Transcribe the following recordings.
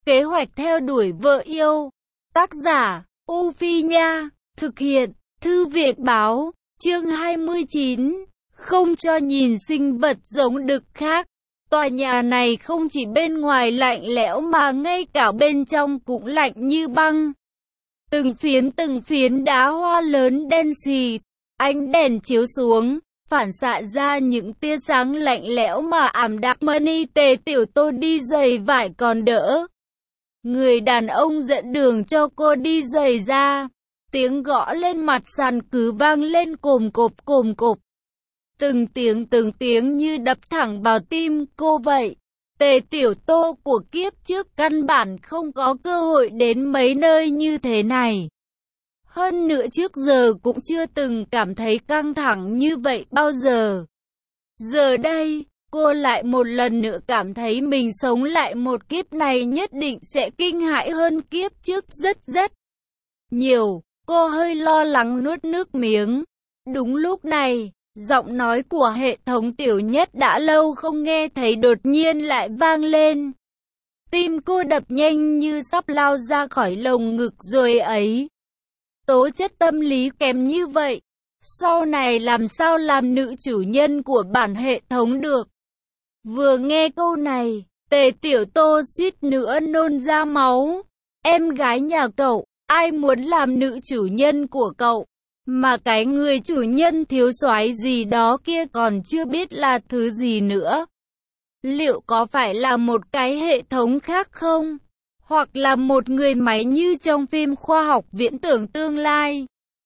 Kế hoạch theo đuổi vợ yêu. Tác giả, U Phi Nha. Thực hiện, Thư viện Báo. Chương 29. Không cho nhìn sinh vật giống đực khác. Tòa nhà này không chỉ bên ngoài lạnh lẽo mà ngay cả bên trong cũng lạnh như băng. Từng phiến đá hoa lớn đen xì, ánh đèn chiếu xuống, phản xạ ra những tia sáng lạnh lẽo mà ảm đạm. Mani Tề Tiểu Tô đi giày vải còn đỡ. Người đàn ông dẫn đường cho cô đi giày ra. Tiếng gõ lên mặt sàn cứ vang lên cồm cộp. Từng tiếng như đập thẳng vào tim cô vậy. Tề Tiểu Tô của kiếp trước căn bản không có cơ hội đến mấy nơi như thế này. Hơn nữa trước giờ cũng chưa từng cảm thấy căng thẳng như vậy bao giờ. Giờ đây, cô lại một lần nữa cảm thấy mình sống lại một kiếp này nhất định sẽ kinh hãi hơn kiếp trước rất nhiều. Cô hơi lo lắng nuốt nước miếng. Đúng lúc này, giọng nói của hệ thống Tiểu Nhất đã lâu không nghe thấy đột nhiên lại vang lên. Tim cô đập nhanh như sắp lao ra khỏi lồng ngực rồi ấy. Tố chất tâm lý kém như vậy, sau này làm sao làm nữ chủ nhân của bản hệ thống được? Vừa nghe câu này, Tề Tiểu Tô suýt nữa nôn ra máu. Em gái nhà cậu, ai muốn làm nữ chủ nhân của cậu? Mà cái người chủ nhân thiếu soái gì đó kia còn chưa biết là thứ gì nữa. Liệu có phải là một cái hệ thống khác không? Hoặc là một người máy như trong phim khoa học viễn tưởng tương lai?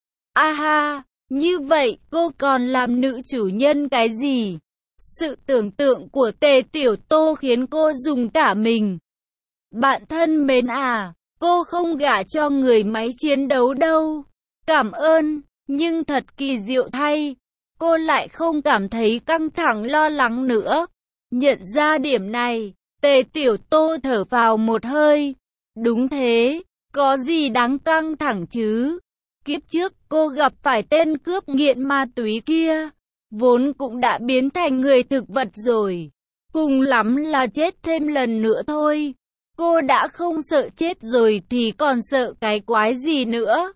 Aha, như vậy cô còn làm nữ chủ nhân cái gì? Sự tưởng tượng của Tề Tiểu Tô khiến cô rùng cả mình. Bạn thân mến à, cô không gả cho người máy chiến đấu đâu. Cảm ơn, nhưng thật kỳ diệu thay, cô lại không cảm thấy căng thẳng lo lắng nữa. Nhận ra điểm này, Tề Tiểu Tô thở vào một hơi. Đúng thế, có gì đáng căng thẳng chứ? Kiếp trước cô gặp phải tên cướp nghiện ma túy kia, vốn cũng đã biến thành người thực vật rồi. Cùng lắm là chết thêm lần nữa thôi. Cô đã không sợ chết rồi thì còn sợ cái quái gì nữa?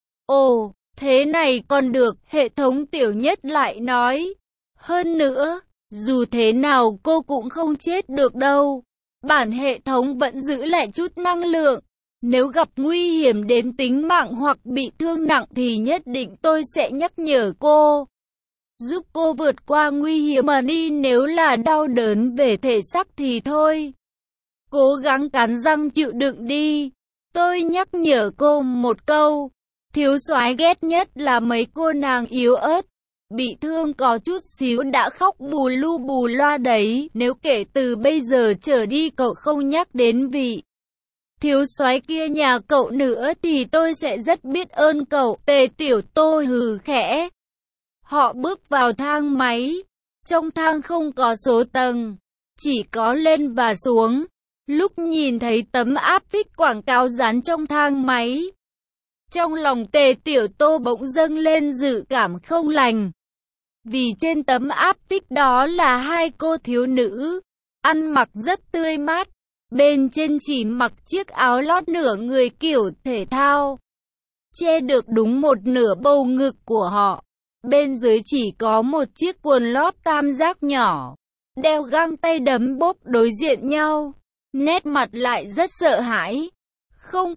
Ồ, thế này còn được, hệ thống Tiểu Nhất lại nói. Hơn nữa, dù thế nào cô cũng không chết được đâu. Bản hệ thống vẫn giữ lại chút năng lượng. Nếu gặp nguy hiểm đến tính mạng hoặc bị thương nặng thì nhất định tôi sẽ nhắc nhở cô. Giúp cô vượt qua nguy hiểm mà đi, nếu là đau đớn về thể xác thì thôi. Cố gắng cắn răng chịu đựng đi. Tôi nhắc nhở cô một câu. Thiếu soái ghét nhất là mấy cô nàng yếu ớt. Bị thương có chút xíu đã khóc bù lu bù loa đấy. Nếu kể từ bây giờ trở đi cậu không nhắc đến vị thiếu soái kia nhà cậu nữa thì tôi sẽ rất biết ơn cậu. Tề Tiểu Tô hừ khẽ. Họ bước vào thang máy. Trong thang không có số tầng, chỉ có lên và xuống. Lúc nhìn thấy tấm áp phích quảng cáo dán trong thang máy, trong lòng Tề Tiểu Tô bỗng dâng lên dự cảm không lành. Vì trên tấm áp phích đó là hai cô thiếu nữ, ăn mặc rất tươi mát. Bên trên chỉ mặc chiếc áo lót nửa người kiểu thể thao, che được đúng một nửa bầu ngực của họ. Bên dưới chỉ có một chiếc quần lót tam giác nhỏ, đeo găng tay đấm bốp đối diện nhau. Nét mặt lại rất sợ hãi. Không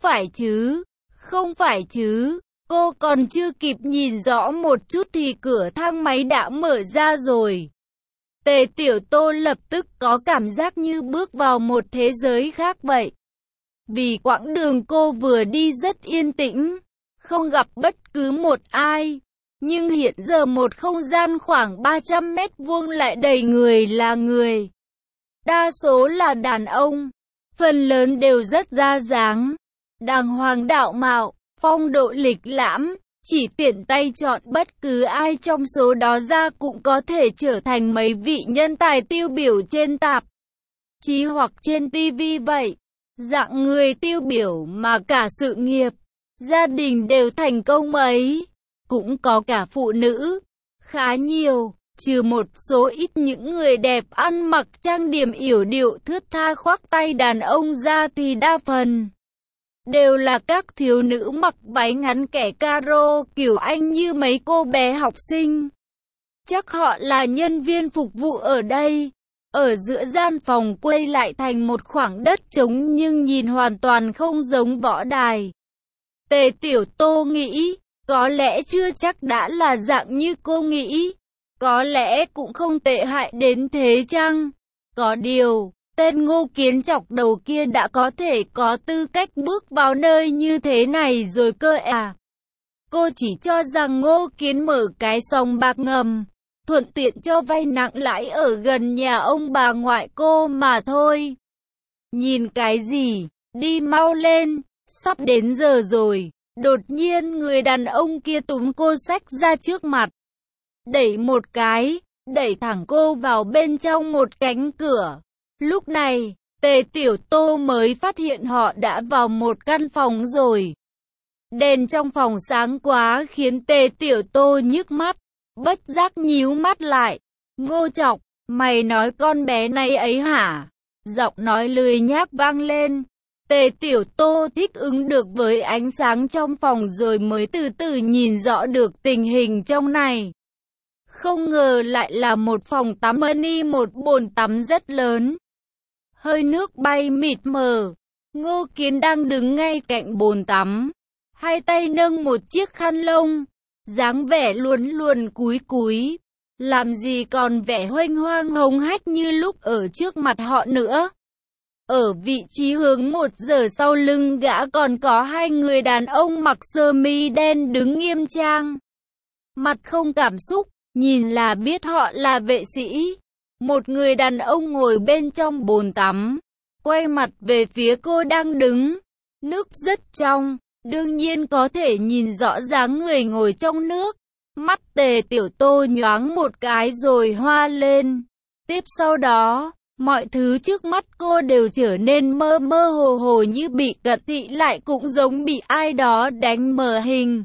phải chứ, cô còn chưa kịp nhìn rõ một chút thì cửa thang máy đã mở ra rồi. Tề Tiểu Tô lập tức có cảm giác như bước vào một thế giới khác vậy. Vì quãng đường cô vừa đi rất yên tĩnh, không gặp bất cứ một ai. Nhưng hiện giờ một không gian khoảng 300 mét vuông lại đầy người là người. Đa số là đàn ông, phần lớn đều rất ra dáng, đàng hoàng đạo mạo, phong độ lịch lãm. Chỉ tiện tay chọn bất cứ ai trong số đó ra cũng có thể trở thành mấy vị nhân tài tiêu biểu trên tạp chí hoặc trên TV vậy. Dạng người tiêu biểu mà cả sự nghiệp, gia đình đều thành công ấy. Cũng có cả phụ nữ, khá nhiều. trừ một số ít những người đẹp ăn mặc trang điểm yểu điệu thướt tha khoác tay đàn ông ra thì đa phần đều là các thiếu nữ mặc váy ngắn kẻ caro kiểu Anh như mấy cô bé học sinh. Chắc họ là nhân viên phục vụ ở đây. Ở giữa gian phòng quay lại thành một khoảng đất trống nhưng nhìn hoàn toàn không giống võ đài. Tề Tiểu Tô nghĩ, có lẽ chưa chắc đã là dạng như cô nghĩ. Có lẽ cũng không tệ hại đến thế chăng? Có điều, tên Ngô Kiến chọc đầu kia đã có thể có tư cách bước vào nơi như thế này rồi cơ à? Cô chỉ cho rằng Ngô Kiến mở cái sòng bạc ngầm, thuận tiện cho vay nặng lãi ở gần nhà ông bà ngoại cô mà thôi. Nhìn cái gì? Đi mau lên, sắp đến giờ rồi. Đột nhiên người đàn ông kia túm cô xách ra trước mặt, đẩy một cái, đẩy thẳng cô vào bên trong một cánh cửa. Lúc này, Tề Tiểu Tô mới phát hiện họ đã vào một căn phòng rồi. Đèn trong phòng sáng quá khiến Tề Tiểu Tô nhức mắt, bất giác nhíu mắt lại. Ngô Chọc, mày nói con bé này ấy hả? Giọng nói lười nhác vang lên. Tề Tiểu Tô thích ứng được với ánh sáng trong phòng rồi mới từ từ nhìn rõ được tình hình trong này. Không ngờ lại là một phòng tắm mini, một bồn tắm rất lớn. Hơi nước bay mịt mờ. Ngô Kiến đang đứng ngay cạnh bồn tắm, hai tay nâng một chiếc khăn lông, dáng vẻ luồn luồn cúi cúi, làm gì còn vẻ huênh hoang hống hách như lúc ở trước mặt họ nữa. Ở vị trí hướng một giờ sau lưng gã còn có hai người đàn ông mặc sơ mi đen đứng nghiêm trang, mặt không cảm xúc, nhìn là biết họ là vệ sĩ. Một người đàn ông ngồi bên trong bồn tắm, quay mặt về phía cô đang đứng. Nước rất trong, đương nhiên có thể nhìn rõ dáng người ngồi trong nước. Mắt Tề Tiểu Tô nhoáng một cái rồi hoa lên. Tiếp sau đó, mọi thứ trước mắt cô đều trở nên mơ mơ hồ hồ như bị cận thị, lại cũng giống bị ai đó đánh mờ hình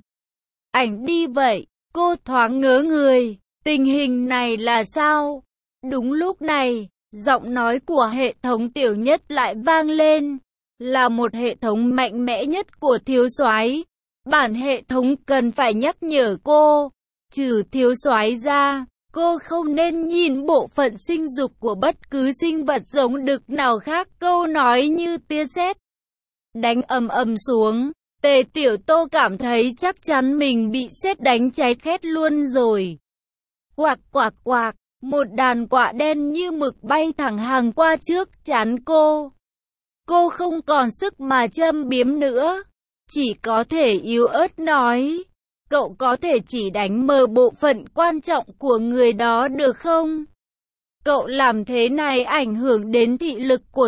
ảnh đi vậy. Cô thoáng ngớ người, tình hình này là sao? Đúng lúc này, giọng nói của hệ thống Tiểu Nhất lại vang lên, là một hệ thống mạnh mẽ nhất của thiếu soái. Bản hệ thống cần phải nhắc nhở cô, trừ thiếu soái ra, cô không nên nhìn bộ phận sinh dục của bất cứ sinh vật giống đực nào khác. Câu nói như tia sét đánh ầm ầm xuống. Tề Tiểu Tô cảm thấy chắc chắn mình bị sét đánh cháy khét luôn rồi. Quạc quạc quạc, một đàn quạ đen như mực bay thẳng hàng qua trước trán cô. Cô không còn sức mà châm biếm nữa, chỉ có thể yếu ớt nói, cậu có thể chỉ đánh mờ bộ phận quan trọng của người đó được không? Cậu làm thế này ảnh hưởng đến thị lực của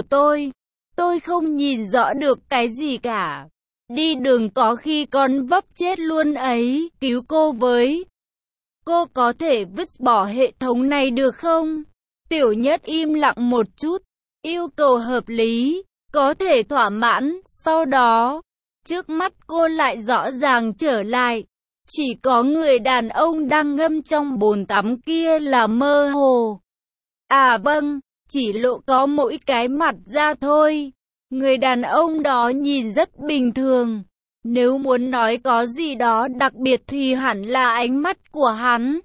tôi không nhìn rõ được cái gì cả. Đi đường có khi con vấp chết luôn ấy, cứu cô với. Cô có thể vứt bỏ hệ thống này được không? Tiểu Nhất im lặng một chút, yêu cầu hợp lý, có thể thỏa mãn. Sau đó, trước mắt cô lại rõ ràng trở lại. Chỉ có người đàn ông đang ngâm trong bồn tắm kia là mơ hồ. À vâng, chỉ lộ có mỗi cái mặt ra thôi. Người đàn ông đó nhìn rất bình thường. Nếu muốn nói có gì đó đặc biệt thì hẳn là ánh mắt của hắn.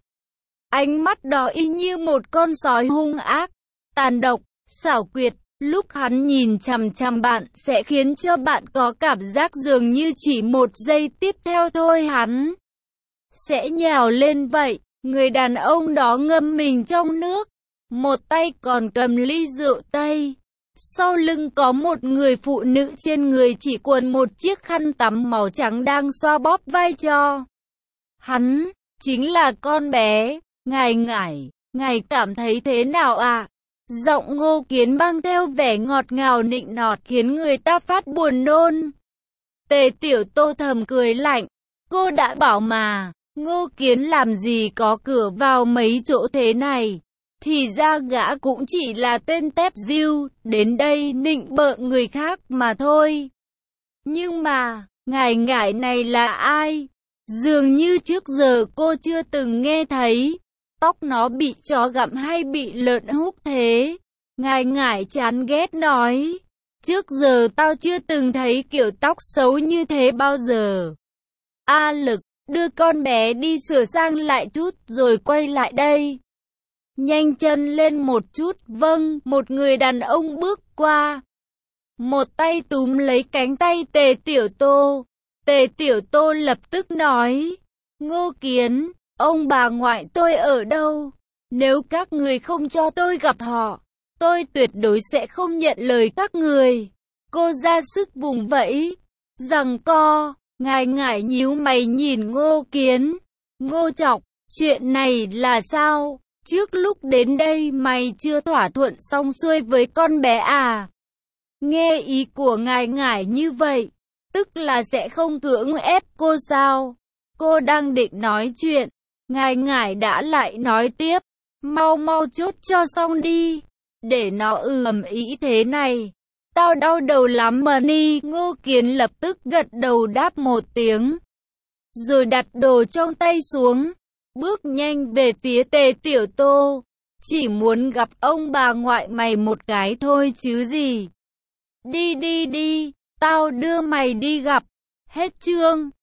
Ánh mắt đó y như một con sói hung ác, tàn độc, xảo quyệt. Lúc hắn nhìn chằm chằm bạn sẽ khiến cho bạn có cảm giác dường như chỉ một giây tiếp theo thôi hắn sẽ nhào lên vậy. Người đàn ông đó ngâm mình trong nước, một tay còn cầm ly rượu tây. Sau lưng có một người phụ nữ trên người chỉ quần một chiếc khăn tắm màu trắng đang xoa bóp vai cho hắn. Chính là con bé. Ngài cảm thấy thế nào ạ? Giọng Ngô Kiến mang theo vẻ ngọt ngào nịnh nọt khiến người ta phát buồn nôn. Tề Tiểu Tô thầm cười lạnh. Cô đã bảo mà, Ngô Kiến làm gì có cửa vào mấy chỗ thế này. Thì ra gã cũng chỉ là tên tép diêu, đến đây nịnh bợ người khác mà thôi. Nhưng mà, ngài này là ai? Dường như trước giờ cô chưa từng nghe thấy. Tóc nó bị chó gặm hay bị lợn húc thế? Ngài Ngải chán ghét nói. Trước giờ tao chưa từng thấy kiểu tóc xấu như thế bao giờ. A Lực, đưa con bé đi sửa sang lại chút rồi quay lại đây. Nhanh chân lên một chút. Vâng, một người đàn ông bước qua. Một tay túm lấy cánh tay Tề Tiểu Tô. Tề Tiểu Tô lập tức nói. Ngô Kiến, ông bà ngoại tôi ở đâu? Nếu các người không cho tôi gặp họ, tôi tuyệt đối sẽ không nhận lời các người. Cô ra sức vùng vẫy. Giằng co. Ngài Ngải nhíu mày nhìn Ngô Kiến. Ngô Trọng, chuyện này là sao? Trước lúc đến đây mày chưa thỏa thuận xong xuôi với con bé à? Nghe ý của Ngài Ngải như vậy, tức là sẽ không cưỡng ép cô sao? Cô đang định nói chuyện, Ngài Ngải đã lại nói tiếp. Mau mau chốt cho xong đi, để nó ầm ĩ thế này. Tao đau đầu lắm mà ni. Ngô Kiến lập tức gật đầu đáp một tiếng, rồi đặt đồ trong tay xuống, bước nhanh về phía Tề Tiểu Tô. Chỉ muốn gặp ông bà ngoại mày một cái thôi chứ gì. Đi đi đi, tao đưa mày đi gặp. Hết chương.